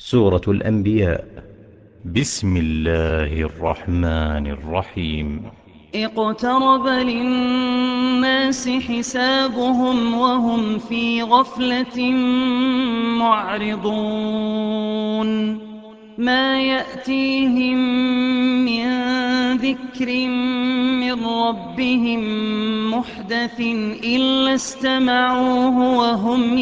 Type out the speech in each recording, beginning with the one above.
سورة الأنبياء. بسم الله الرحمن الرحيم. اقترب للناس حسابهم وهم في غفلة معرضون ما يأتيهم من ذكر من ربهم محدث إلا استمعوه وهم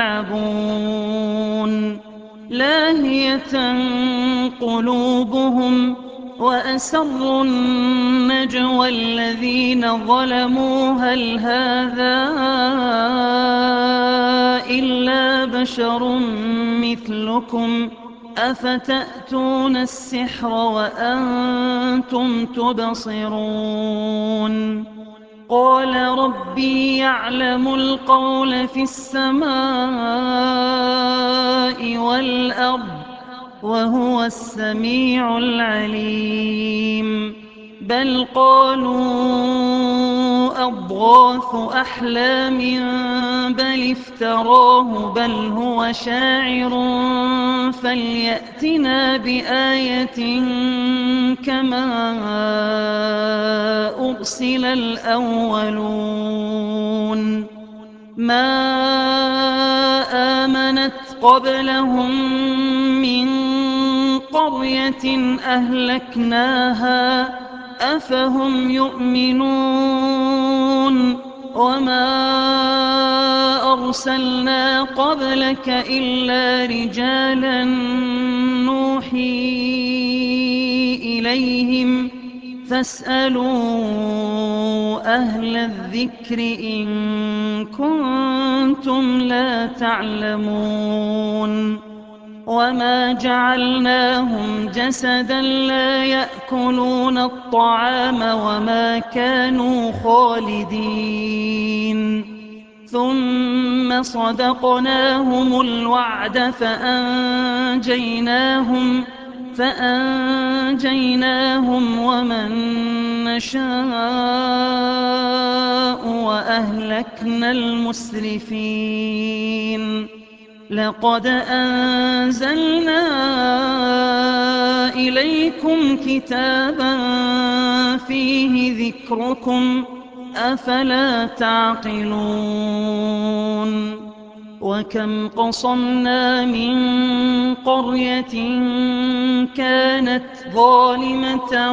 يلعبون لاهية قلوبهم وأسروا النجوى الذين ظلموا هل هذا إلا بشر مثلكم أفتأتون السحر وأنتم تبصرون قال ربي يعلم القول في السماء والأرض وهو السميع العليم بل قالوا أضغاث أحلام بل افتراه بل هو شاعر فليأتنا بآية كما أرسل الأولون ما آمنت قبلهم من قرية أهلكناها أفهم يؤمنون وما أرسلنا قبلك إلا رجالا نوحي إليهم فاسألوا أهل الذكر إن كنتم لا تعلمون وما جعلناهم جسدا لا يأكلون الطعام وما كانوا خالدين ثم صدقناهم الوعد فأنجيناهم ومن نشاء وأهلكنا المسرفين لقد أنزلنا إليكم كتابا فيه ذكركم أفلا تعقلون وكم قصمنا من قرية كانت ظالمة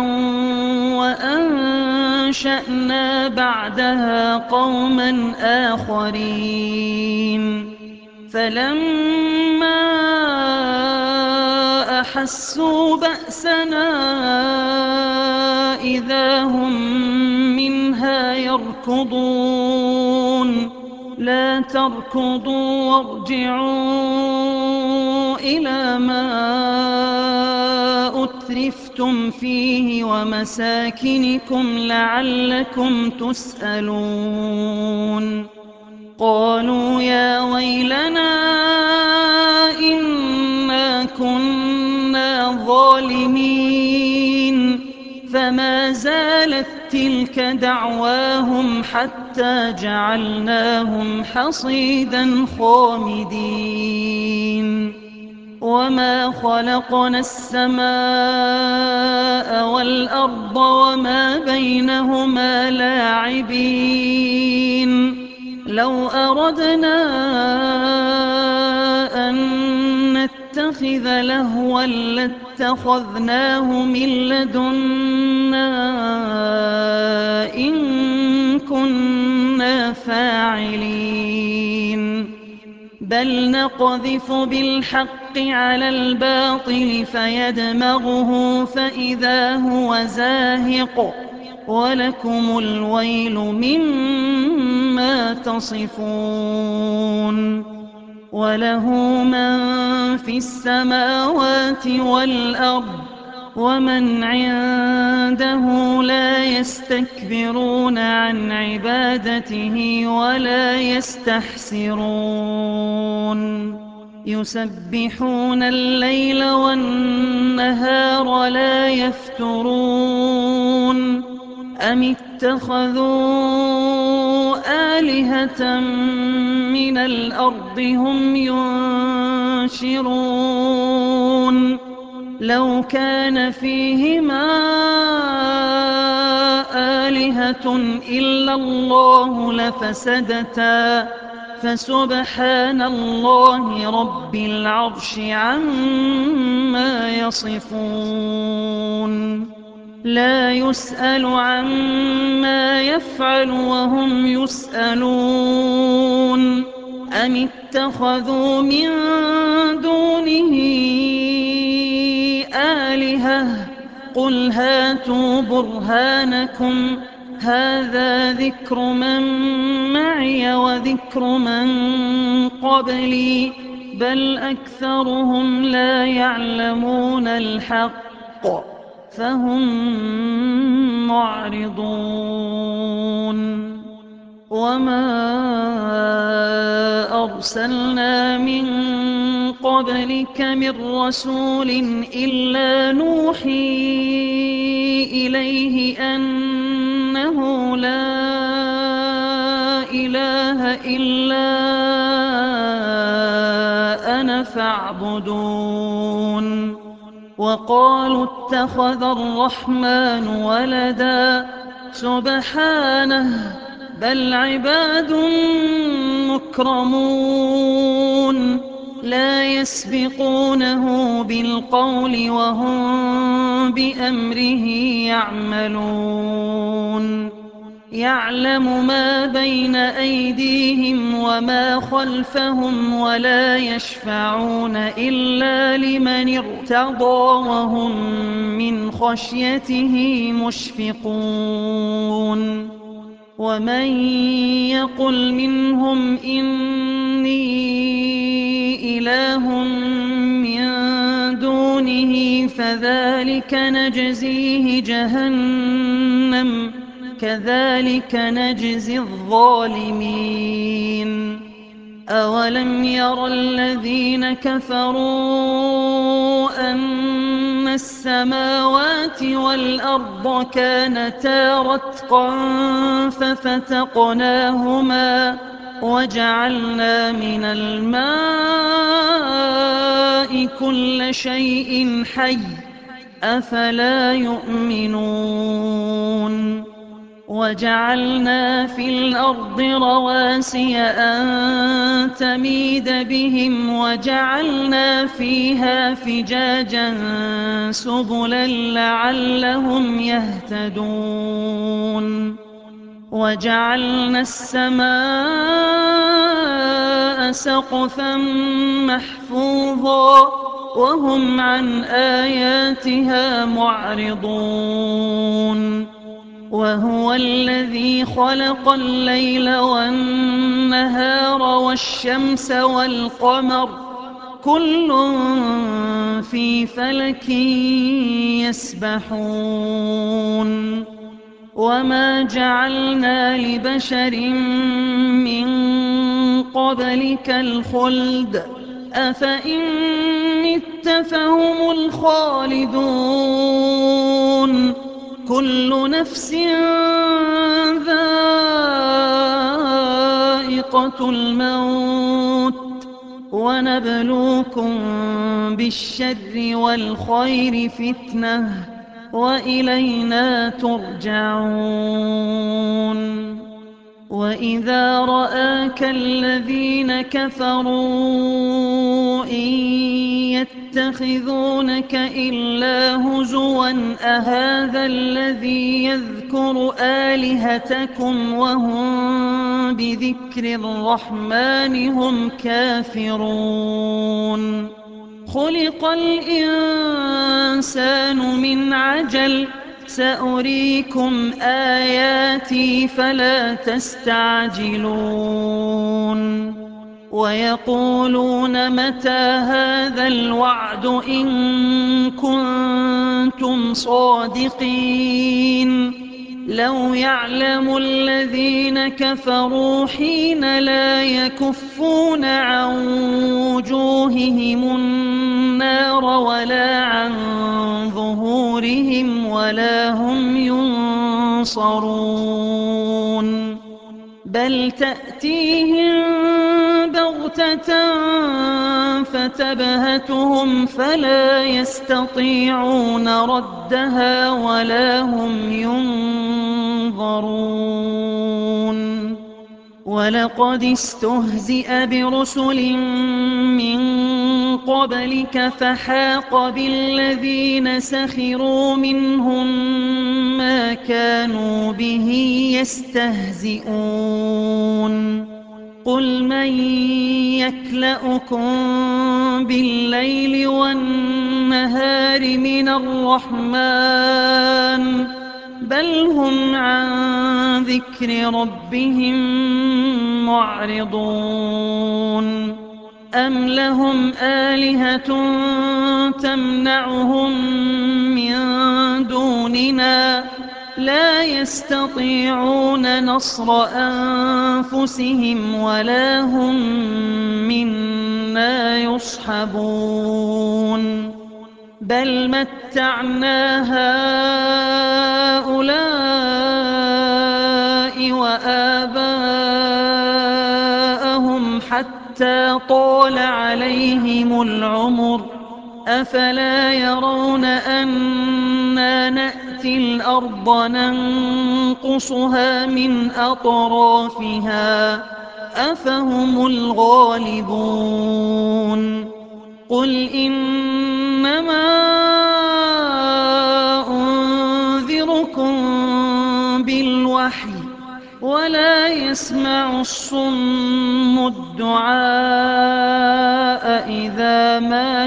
وأنشأنا بعدها قوما آخرين فلما أحسوا بأسنا إذا هم منها يركضون لا تركضوا وارجعوا إلى ما أترفتم فيه ومساكنكم لعلكم تسألون قالوا يا ويلنا إنا كنا ظالمين فما زالت تلك دعواهم حتى جعلناهم حصيدا خامدين وما خلقنا السماء والأرض وما بينهما لاعبين لو أردنا أن نتخذ لهوا لاتخذناه من لدنا إن كنا فاعلين بل نقذف بالحق على الباطل فيدمغه فإذا هو زاهق ولكم الويل مما تصفون وله من في السماوات والأرض ومن عنده لا يستكبرون عن عبادته ولا يستحسرون يسبحون الليل والنهار لا يفترون أم اتخذوا آلهة من الأرض هم ينشرون لو كان فيهما آلهة إلا الله لفسدتا فسبحان الله رب العرش عما يصفون لا يسأل عما يفعل وهم يسألون أم اتخذوا من دونه آلهة قل هاتوا برهانكم هذا ذكر من معي وذكر من قبلي بل أكثرهم لا يعلمون الحق فهم معرضون وما أرسلنا من قبلك من رسول إلا نوحي إليه أنه لا إله إلا أنا فاعبدون وقالوا اتخذ الرحمن ولدا سبحانه بل عباد مكرمون لا يسبقونه بالقول وهم بأمره يعملون يعلم ما بين أيديهم وما خلفهم ولا يشفعون إلا لمن ارتضى وهم من خشيته مشفقون ومن يقل منهم إني إله من دونه فذلك نجزيه جهنم كذلك نجزي الظالمين أولم ير الذين كفروا أن السماوات والأرض كانتا رتقا ففتقناهما وجعلنا من الماء كل شيء حي أفلا يؤمنون وجعلنا في الأرض رواسي أن تميد بهم وجعلنا فيها فجاجا سبلا لعلهم يهتدون وجعلنا السماء سقفا محفوظا وهم عن آياتها معرضون وهو الذي خلق الليل والنهار والشمس والقمر كل في فلك يسبحون وما جعلنا لبشر من قبلك الخلد أفإن مت فهم الخالدون كل نفس ذائقة الموت ونبلوكم بالشر والخير فتنة وإلينا ترجعون وإذا رآك الذين كفروا إن يتخذونك إلا هزوا أهذا الذي يذكر آلهتكم وهم بذكر الرحمن هم كافرون خلق الإنسان من عجل سأريكم آياتي فلا تستعجلون ويقولون متى هذا الوعد إن كنتم صادقين لو يعلم الذين كفروا حين لا يكفون عن وجوههم النار ولا عن ظهورهم ولا هم ينصرون بل تأتيهم بغتة بغتة فتبهتهم فلا يستطيعون ردها ولا هم ينظرون ولقد استهزئ برسل من قبلك فحاق بالذين سخروا منهم ما كانوا به يستهزئون قل من يكلؤكم بالليل والنهار من الرحمن بل هم عن ذكر ربهم معرضون أم لهم آلهة تمنعهم من دوننا لا يستطيعون نصر أنفسهم ولا هم منا يصحبون بل متعنا هؤلاء وآباءهم حتى طال عليهم العمر أفلا يرون أنا نأتي الأرض ننقصها من أطرافها أفهم الغالبون قل إنما أنذركم بالوحي ولا يسمع الصم الدعاء إذا ما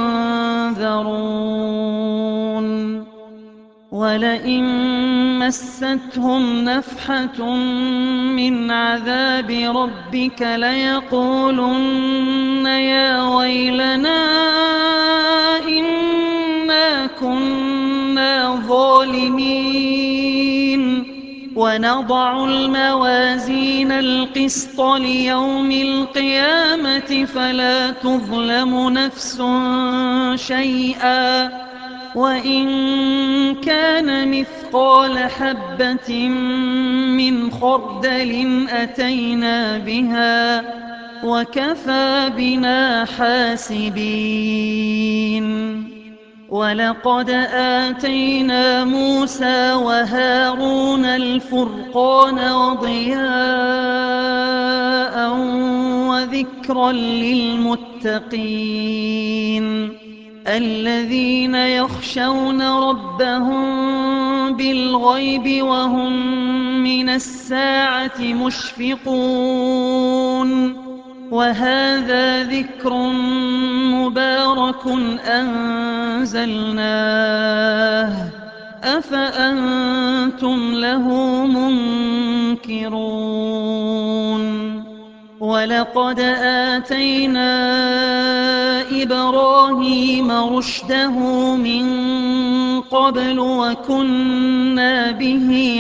ينذرون ولئن مستهم نفحة من عذاب ربك ليقولن يا ويلنا إنا كنا ظالمين ونضع الموازين القسط ليوم القيامة فلا تظلم نفس شيئا وإن كان مثقال حبة من خردل أتينا بها وكفى بنا حاسبين ولقد آتينا موسى وهارون الفرقان وضياء وذكرا للمتقين الذين يخشون ربهم بالغيب وهم من الساعة مشفقون وهذا ذكر مبارك أنزلناه أفأنتم له منكرون ولقد آتينا إبراهيم رشده من قبل وكنا به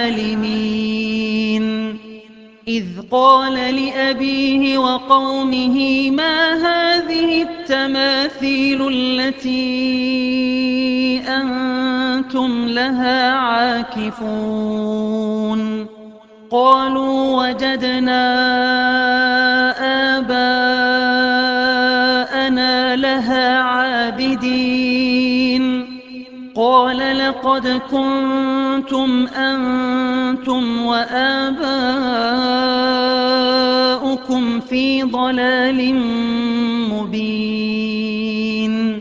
عالمين إذ قال لأبيه وقومه ما هذه التماثيل التي أنتم لها عاكفون قالوا وجدنا آباءنا لها عابدين قال لقد كنتم أنتم وآباؤكم في ضلال مبين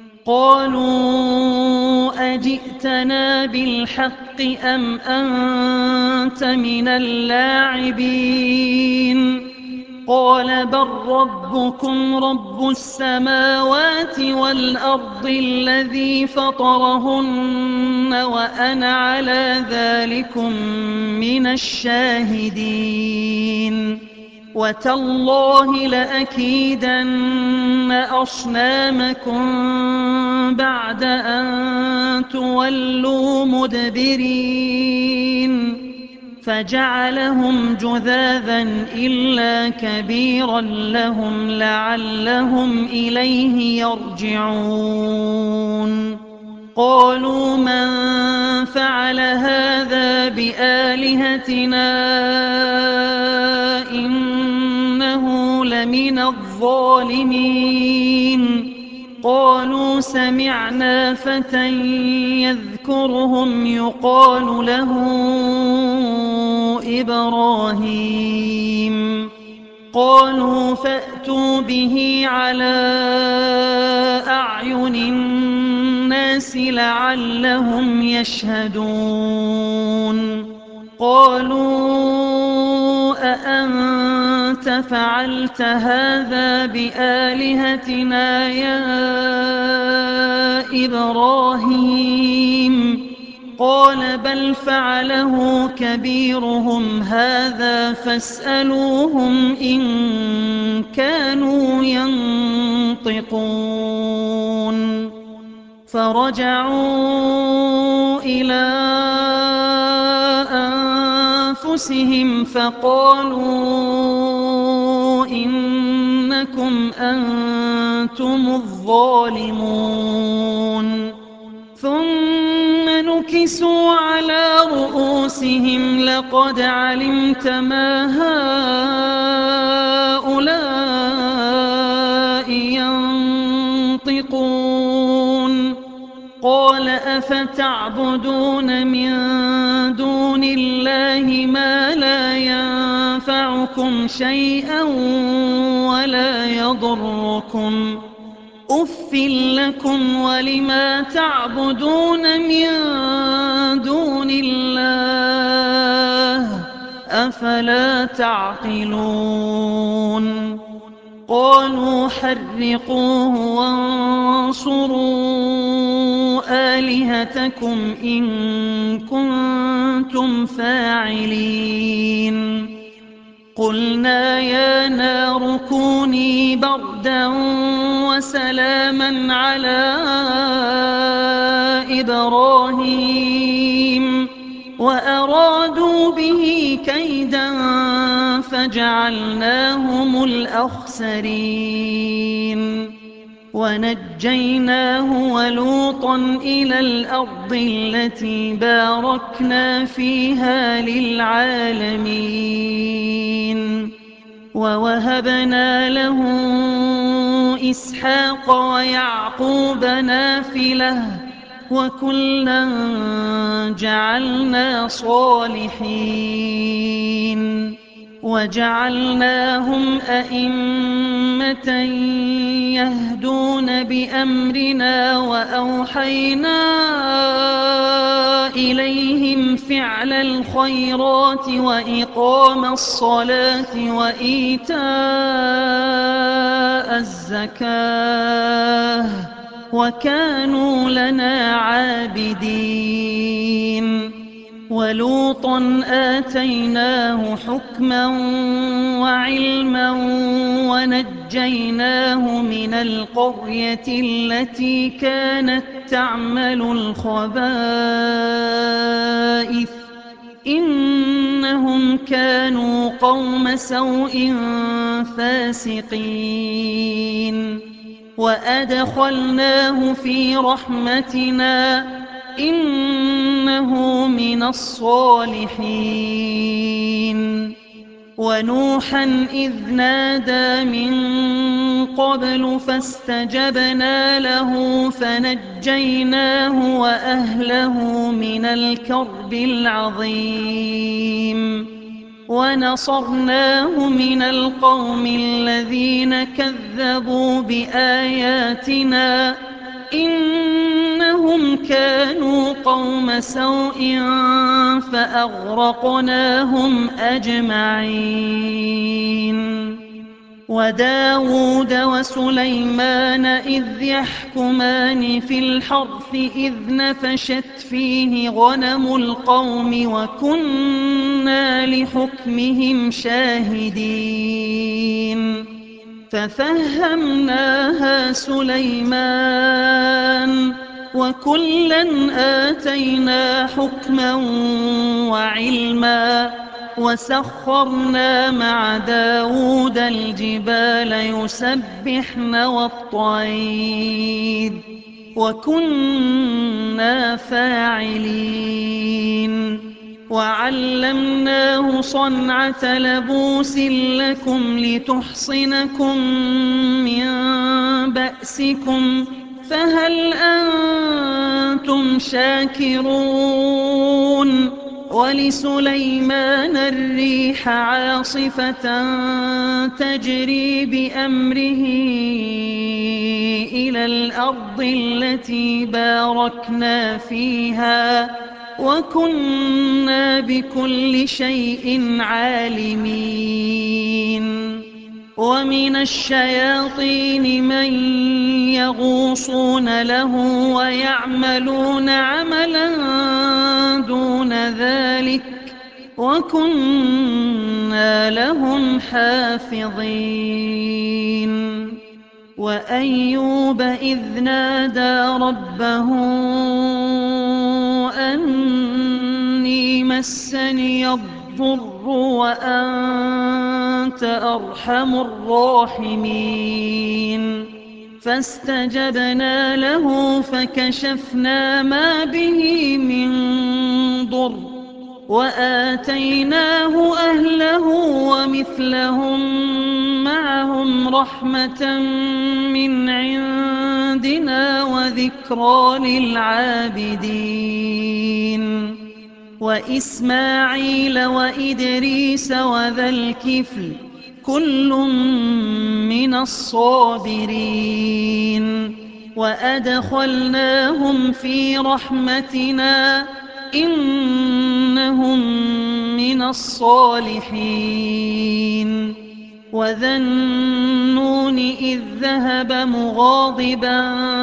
قالوا أجئتنا بالحق أم أنت من اللاعبين قال بل ربكم رب السماوات والأرض الذي فطرهن وأنا على ذلكم من الشاهدين وتالله لأكيدن أصنامكم بعد أن تولوا مدبرين فجعلهم جذاذا إلا كبيرا لهم لعلهم إليه يرجعون قالوا من فعل هذا بآلهتنا إنه لمن الظالمين قالوا سمعنا فتى يذكرهم يقال له إبراهيم قالوا فأتوا به على أعين الناس لعلهم يشهدون قالوا أأنت فعلت هذا بآلهتنا يا إبراهيم قال بل فعله كبيرهم هذا فاسألوهم إن كانوا ينطقون فرجعوا إلى أنفسهم فقالوا إنكم أنتم الظالمون ثم نكسوا على رؤوسهم لقد علمت ما هؤلاء ينطقون قال أفتعبدون من دون الله ما لا ينفعكم شيئا ولا يضركم أف لكم ولما تعبدون من دون الله أفلا تعقلون قالوا حرقوه وانصروا آلهتكم إن كنتم فاعلين قلنا يا نار كوني بردا وسلاما على إبراهيم وأرادوا به كيدا فجعلناهم الأخسرين ونجيناه ولوطا إلى الأرض التي باركنا فيها للعالمين ووهبنا له إسحاق ويعقوب نافلة وكلا جعلنا صالحين وجعلناهم أئمة يهدون بأمرنا وأوحينا إليهم فعل الخيرات وإقام الصلاة وإيتاء الزكاة وكانوا لنا عابدين ولوطا آتيناه حكما وعلما ونجيناه من القرية التي كانت تعمل الخبائث إنهم كانوا قوم سوء فاسقين وأدخلناه في رحمتنا إنه من الصالحين ونوحا إذ نادى من قبل فاستجبنا له فنجيناه وأهله من الكرب العظيم ونصرناه من القوم الذين كذبوا بآياتنا إنهم كانوا قوم سوء فأغرقناهم أجمعين وداود وسليمان إذ يحكمان في الحرث إذ نفشت فيه غنم القوم وكنا لحكمهم شاهدين ففهمناها سليمان وكلا آتينا حكما وعلما وسخرنا مع داود الجبال يسبحن والطير وكنا فاعلين وعلمناه صنعة لبوس لكم لتحصنكم من بأسكم فهل أنتم شاكرون ولسليمان الريح عاصفة تجري بأمره إلى الأرض التي باركنا فيها وكنا بكل شيء عالمين ومن الشياطين من يغوصون له ويعملون عملا دون ذلك وكنا لهم حافظين وأيوب إذ نادى ربه أني مسني الضر وأنت أرحم الراحمين فاستجبنا له فكشفنا ما به من ضر وآتيناه أهله ومثلهم معهم رحمة من عندنا وذكرى للعابدين وإسماعيل وإدريس وذا الكفل كل من الصابرين وأدخلناهم في رحمتنا إنهم من الصالحين وذا النون إذ ذهب مغاضبا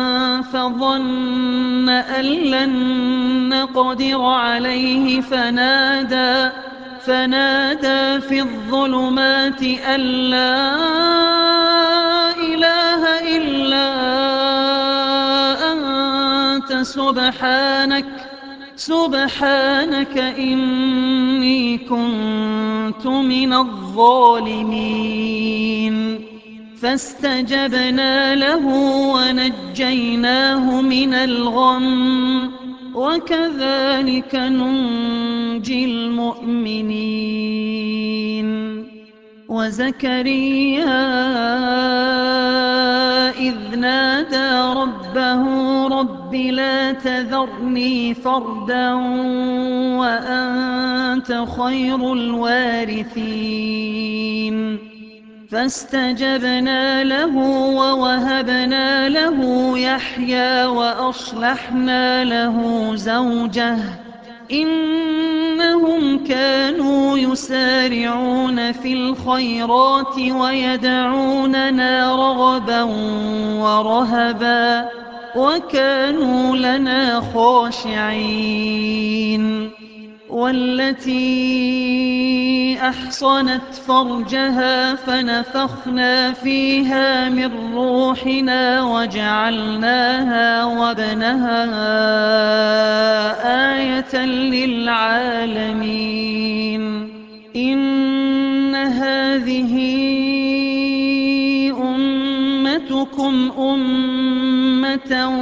فظن أن لن نقدر عليه فنادى في الظلمات أن لا إله إلا أنت سبحانك إني كنت من الظالمين فاستجبنا له ونجيناه من الغم وكذلك ننجي المؤمنين وزكريا إذ نادى ربه رب لا تذرني فردا وأنت خير الوارثين فاستجبنا له ووهبنا له يحيى وأصلحنا له زوجه إنهم كانوا يسارعون في الخيرات ويدعوننا رغبا ورهبا وكانوا لنا خاشعين والتي أحصنت فرجها فنفخنا فيها من روحنا وجعلناها وابنها آية للعالمين إن هذه أمتكم أمة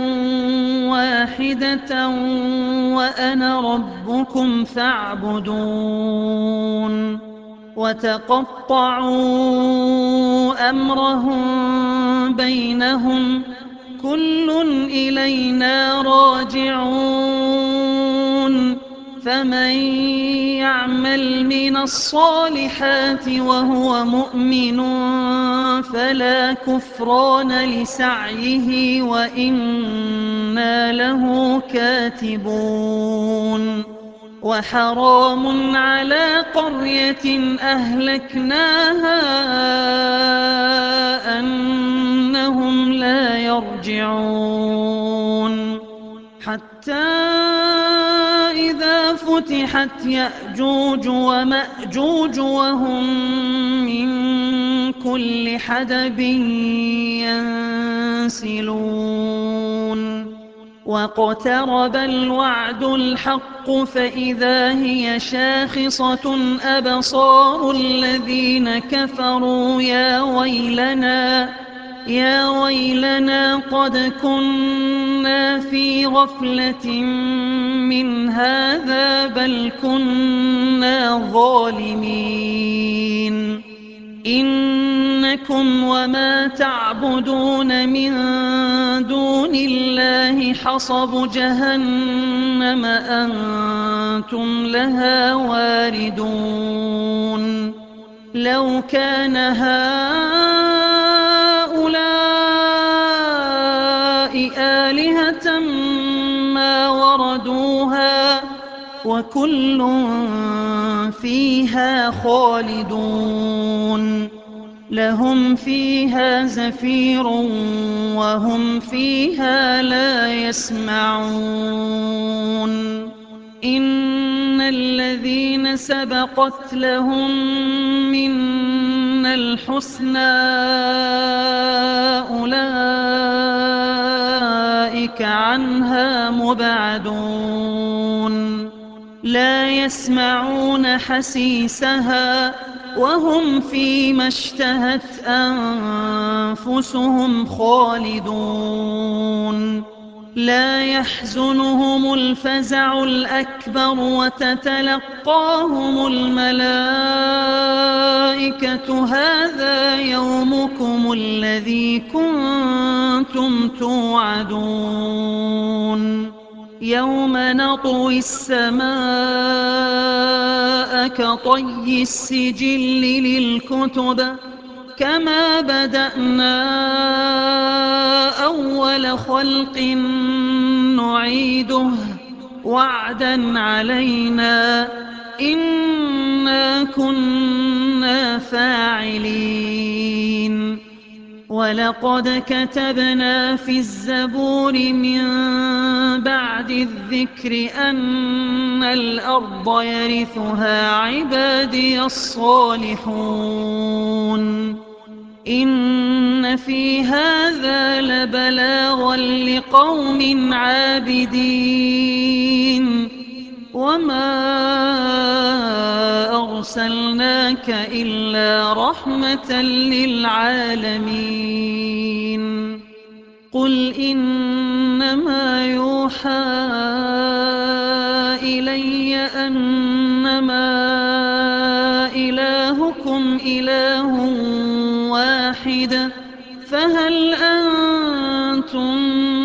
واحدة وأنا ربكم فاعبدون وتقطعوا أمرهم بينهم كل إلينا راجعون فمن يعمل من الصالحات وهو مؤمن فلا كفران لسعيه وإنا له كاتبون وحرام على قرية أهلكناها أنهم لا يرجعون حتى إذا فتحت يأجوج ومأجوج وهم من كل حدب ينسلون واقترب الوعد الحق فإذا هي شاخصة أبصار الذين كفروا يا ويلنا قد كنا كنا في غفلة من هذا بل كنا ظالمين إنكم وما تعبدون من دون الله حصب جهنم أنتم لها واردون لو كان هؤلاء آلهة ما وردوها وكل فيها خالدون لهم فيها زفير وهم فيها لا يسمعون إن الذين سبقت لهم منا الحسنى أولئك عنها مبعدون لا يسمعون حسيسها وهم فيما اشتهت أنفسهم خالدون لا يحزنهم الفزع الأكبر وتتلقاهم الملائكة هذا يومكم الذي كنتم توعدون يوم نطوي السماء كطي السجل للكتب كما بدأنا أول خلق نعيده وعدا علينا إنا كنا فاعلين ولقد كتبنا في الزبور من بعد الذكر أن الأرض يرثها عبادي الصالحون إن في هذا لبلاغا لقوم عابدين وما أرسلناك إلا رحمة للعالمين قل إنما يوحى إلي أنما إلهكم إله واحد فهل أنتم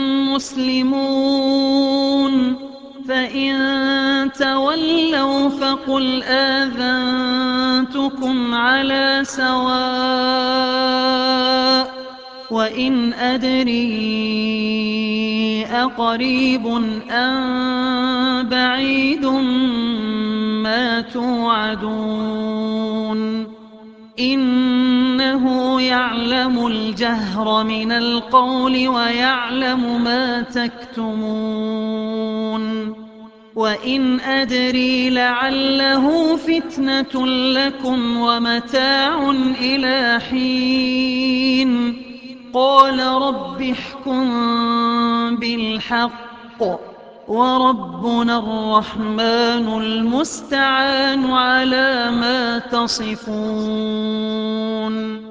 مسلمون فإن تولوا فقل آذنتكم على سواء وإن أدري أقريب أم بعيد ما توعدون إنه يعلم الجهر من القول ويعلم ما تكتمون وإن أدري لعله فتنة لكم ومتاع إلى حين قال رب احكم بالحق وربنا الرحمن المستعان على ما تصفون